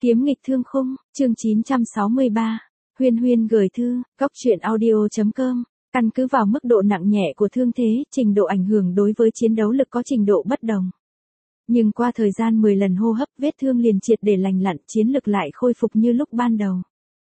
Kiếm nghịch thương khung, chương 963. Huyên Huyên gửi thư, góc truyện audio.com. Căn cứ vào mức độ nặng nhẹ của thương thế, trình độ ảnh hưởng đối với chiến đấu lực có trình độ bất đồng. Nhưng qua thời gian 10 lần hô hấp, vết thương liền triệt để lành lặn, chiến lực lại khôi phục như lúc ban đầu.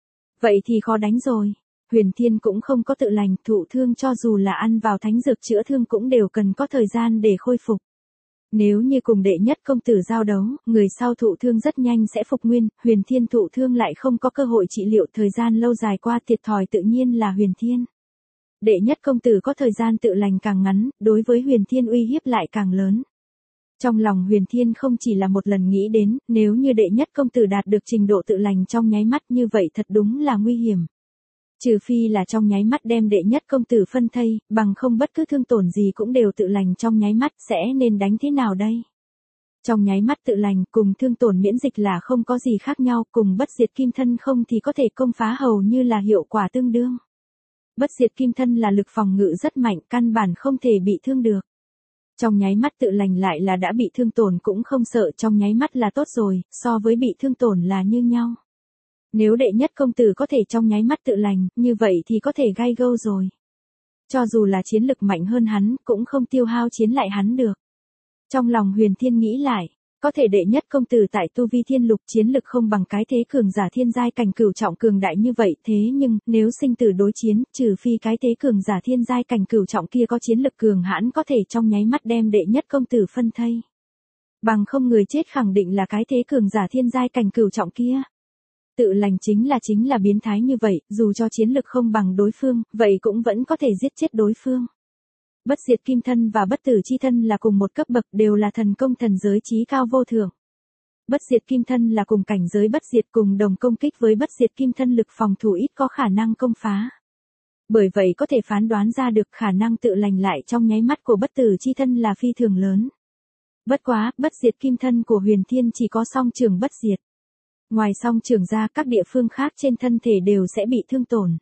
Vậy thì khó đánh rồi. Huyền Thiên cũng không có tự lành, thụ thương cho dù là ăn vào thánh dược chữa thương cũng đều cần có thời gian để khôi phục. Nếu như cùng đệ nhất công tử giao đấu, người sau thụ thương rất nhanh sẽ phục nguyên, Huyền Thiên thụ thương lại không có cơ hội trị liệu, thời gian lâu dài qua thiệt thòi tự nhiên là Huyền Thiên. Đệ nhất công tử có thời gian tự lành càng ngắn, đối với Huyền Thiên uy hiếp lại càng lớn. Trong lòng Huyền Thiên không chỉ là một lần nghĩ đến, nếu như đệ nhất công tử đạt được trình độ tự lành trong nháy mắt như vậy thật đúng là nguy hiểm. Trừ phi là trong nháy mắt đem đệ nhất công tử phân thây, bằng không bất cứ thương tổn gì cũng đều tự lành trong nháy mắt, sẽ nên đánh thế nào đây? Trong nháy mắt tự lành cùng thương tổn miễn dịch là không có gì khác nhau, cùng bất diệt kim thân không thì có thể công phá hầu như là hiệu quả tương đương. Bất diệt kim thân là lực phòng ngự rất mạnh, căn bản không thể bị thương được. Trong nháy mắt tự lành lại là đã bị thương tổn cũng không sợ, trong nháy mắt là tốt rồi, so với bị thương tổn là như nhau. Nếu đệ nhất công tử có thể trong nháy mắt tự lành, như vậy thì có thể gai gâu rồi. Cho dù là chiến lực mạnh hơn hắn, cũng không tiêu hao chiến lại hắn được. Trong lòng Huyền Thiên nghĩ lại, có thể đệ nhất công tử tại tu vi thiên lục chiến lực không bằng cái thế cường giả thiên giai cảnh cửu trọng cường đại như vậy, thế nhưng, nếu sinh tử đối chiến, trừ phi cái thế cường giả thiên giai cảnh cửu trọng kia có chiến lực cường hãn có thể trong nháy mắt đem đệ nhất công tử phân thây. Bằng không người chết khẳng định là cái thế cường giả thiên giai cảnh cửu trọng kia. Tự lành chính là biến thái như vậy, dù cho chiến lực không bằng đối phương, vậy cũng vẫn có thể giết chết đối phương. Bất diệt kim thân và bất tử chi thân là cùng một cấp bậc, đều là thần công thần giới chí cao vô thượng. Bất diệt kim thân là cùng cảnh giới bất diệt, cùng đồng công kích với bất diệt kim thân lực phòng thủ ít có khả năng công phá. Bởi vậy có thể phán đoán ra được khả năng tự lành lại trong nháy mắt của bất tử chi thân là phi thường lớn. Bất quá, bất diệt kim thân của Huyền Thiên chỉ có song trường bất diệt. Ngoài song trường ra, các địa phương khác trên thân thể đều sẽ bị thương tổn.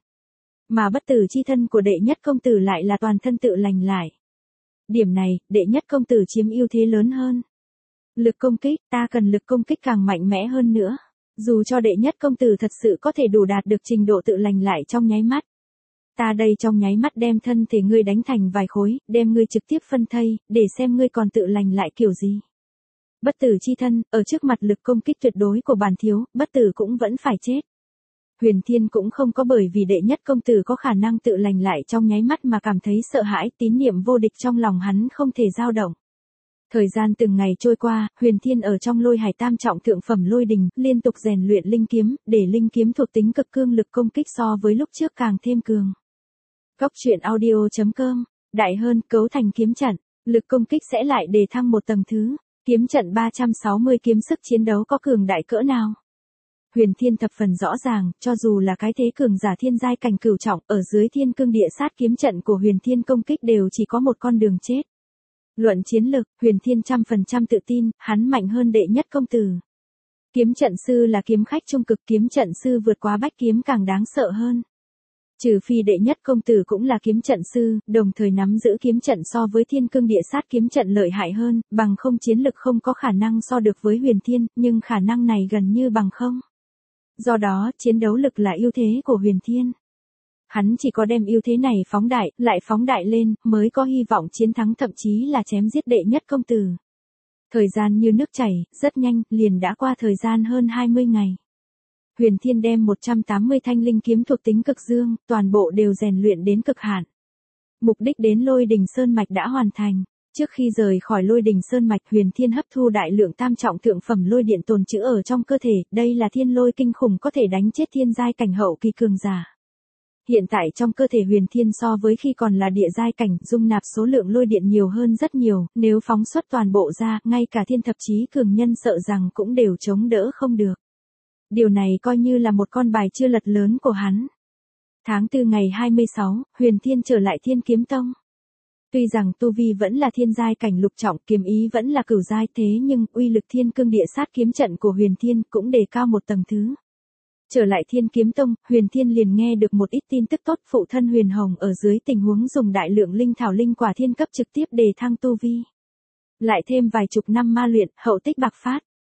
Mà bất tử chi thân của đệ nhất công tử lại là toàn thân tự lành lại. Điểm này, đệ nhất công tử chiếm ưu thế lớn hơn. Lực công kích, ta cần lực công kích càng mạnh mẽ hơn nữa. Dù cho đệ nhất công tử thật sự có thể đủ đạt được trình độ tự lành lại trong nháy mắt. Ta đây trong nháy mắt đem thân thể ngươi đánh thành vài khối, đem ngươi trực tiếp phân thây, để xem ngươi còn tự lành lại kiểu gì. Bất tử chi thân, ở trước mặt lực công kích tuyệt đối của bản thiếu, bất tử cũng vẫn phải chết. Huyền Thiên cũng không có bởi vì đệ nhất công tử có khả năng tự lành lại trong nháy mắt mà cảm thấy sợ hãi, tín niệm vô địch trong lòng hắn không thể dao động. Thời gian từng ngày trôi qua, Huyền Thiên ở trong Lôi Hải tam trọng thượng phẩm lôi đình, liên tục rèn luyện linh kiếm, để linh kiếm thuộc tính cực cương lực công kích so với lúc trước càng thêm cường. Góc truyện audio.com, đại hơn, cấu thành kiếm trận, lực công kích sẽ lại đề thăng một tầng thứ. Kiếm trận 360 kiếm sức chiến đấu có cường đại cỡ nào? Huyền Thiên thập phần rõ ràng, cho dù là cái thế cường giả thiên giai cảnh cửu trọng, ở dưới thiên cương địa sát kiếm trận của Huyền Thiên công kích đều chỉ có một con đường chết. Luận chiến lực, Huyền Thiên 100% tự tin, hắn mạnh hơn đệ nhất công tử. Kiếm trận sư là kiếm khách trung cực, kiếm trận sư vượt quá bách kiếm càng đáng sợ hơn. Trừ phi đệ nhất công tử cũng là kiếm trận sư, đồng thời nắm giữ kiếm trận so với thiên cương địa sát kiếm trận lợi hại hơn, bằng không chiến lực không có khả năng so được với Huyền Thiên, nhưng khả năng này gần như bằng không. Do đó, chiến đấu lực là ưu thế của Huyền Thiên. Hắn chỉ có đem ưu thế này phóng đại, lại phóng đại lên, mới có hy vọng chiến thắng, thậm chí là chém giết đệ nhất công tử. Thời gian như nước chảy, rất nhanh, liền đã qua thời gian hơn 20 ngày. Huyền Thiên đem 180 thanh linh kiếm thuộc tính cực dương, toàn bộ đều rèn luyện đến cực hạn. Mục đích đến Lôi Đình Sơn Mạch đã hoàn thành. Trước khi rời khỏi Lôi Đình Sơn Mạch, Huyền Thiên hấp thu đại lượng tam trọng thượng phẩm lôi điện tồn trữ ở trong cơ thể, đây là thiên lôi kinh khủng có thể đánh chết thiên giai cảnh hậu kỳ cường giả. Hiện tại trong cơ thể Huyền Thiên so với khi còn là địa giai cảnh, dung nạp số lượng lôi điện nhiều hơn rất nhiều, nếu phóng xuất toàn bộ ra, ngay cả thiên thập chí cường nhân sợ rằng cũng đều chống đỡ không được. Điều này coi như là một con bài chưa lật lớn của hắn. Tháng 4 ngày 26, Huyền Thiên trở lại Thiên Kiếm Tông. Tuy rằng tu vi vẫn là thiên giai cảnh lục trọng, kiếm ý vẫn là cửu giai, thế nhưng uy lực thiên cương địa sát kiếm trận của Huyền Thiên cũng đề cao một tầng thứ. Trở lại Thiên Kiếm Tông, Huyền Thiên liền nghe được một ít tin tức tốt, phụ thân Huyền Hồng ở dưới tình huống dùng đại lượng linh thảo linh quả thiên cấp trực tiếp đề thăng tu vi. Lại thêm vài chục năm ma luyện, hậu tích bạc phát.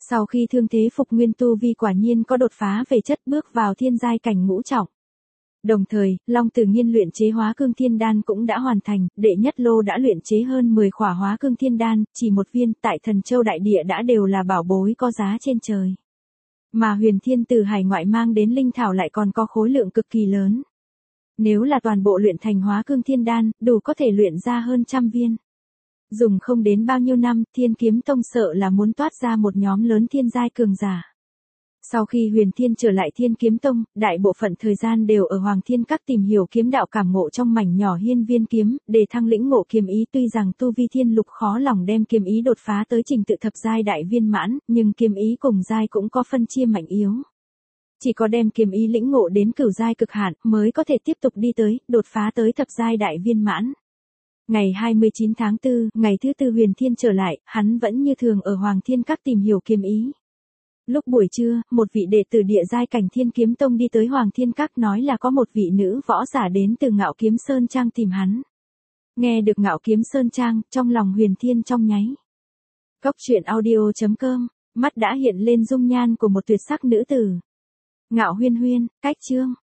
Sau khi thương thế phục nguyên tu vi quả nhiên có đột phá về chất bước vào thiên giai cảnh ngũ trọng. Đồng thời, Long Tử Nghiên luyện chế hóa cương thiên đan cũng đã hoàn thành, đệ nhất lô đã luyện chế hơn 10 khỏa hóa cương thiên đan, chỉ một viên tại Thần Châu đại địa đã đều là bảo bối có giá trên trời. Mà Huyền Thiên từ hải ngoại mang đến linh thảo lại còn có khối lượng cực kỳ lớn. Nếu là toàn bộ luyện thành hóa cương thiên đan, đủ có thể luyện ra hơn 100 viên. Dùng không đến bao nhiêu năm, Thiên Kiếm Tông sợ là muốn toát ra một nhóm lớn thiên giai cường giả. Sau khi Huyền Thiên trở lại Thiên Kiếm Tông, đại bộ phận thời gian đều ở Hoàng Thiên Các tìm hiểu kiếm đạo cảm ngộ trong mảnh nhỏ hiên viên kiếm, để thăng lĩnh ngộ kiếm ý. Tuy rằng tu vi thiên lục khó lòng đem kiếm ý đột phá tới trình tự thập giai đại viên mãn, nhưng kiếm ý cùng giai cũng có phân chia mạnh yếu. Chỉ có đem kiếm ý lĩnh ngộ đến cửu giai cực hạn mới có thể tiếp tục đi tới, đột phá tới thập giai đại viên mãn. Ngày 29 tháng 4, ngày thứ tư Huyền Thiên trở lại, hắn vẫn như thường ở Hoàng Thiên Các tìm hiểu kiếm ý. Lúc buổi trưa, một vị đệ tử địa giai cảnh Thiên Kiếm Tông đi tới Hoàng Thiên Các nói là có một vị nữ võ giả đến từ Ngạo Kiếm Sơn Trang tìm hắn. Nghe được Ngạo Kiếm Sơn Trang, trong lòng Huyền Thiên trong nháy. Cốc truyện audio.com, mắt đã hiện lên dung nhan của một tuyệt sắc nữ tử. Ngạo Huyên Huyên, cách chương.